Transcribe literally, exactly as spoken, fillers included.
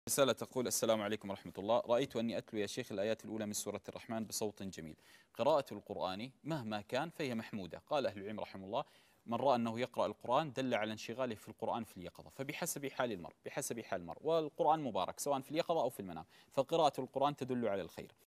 رسالة تقول: السلام عليكم ورحمة الله، رأيت أني أتلو يا شيخ الآيات الأولى من سورة الرحمن بصوت جميل. قراءة القرآن مهما كان فهي محمودة. قال أهل العلم رحمه الله: من رأى أنه يقرأ القرآن دل على انشغاله في القرآن في اليقظة، فبحسب حال المرء بحسب حال المرء، والقرآن مبارك سواء في اليقظة أو في المنام، فقراءة القرآن تدل على الخير.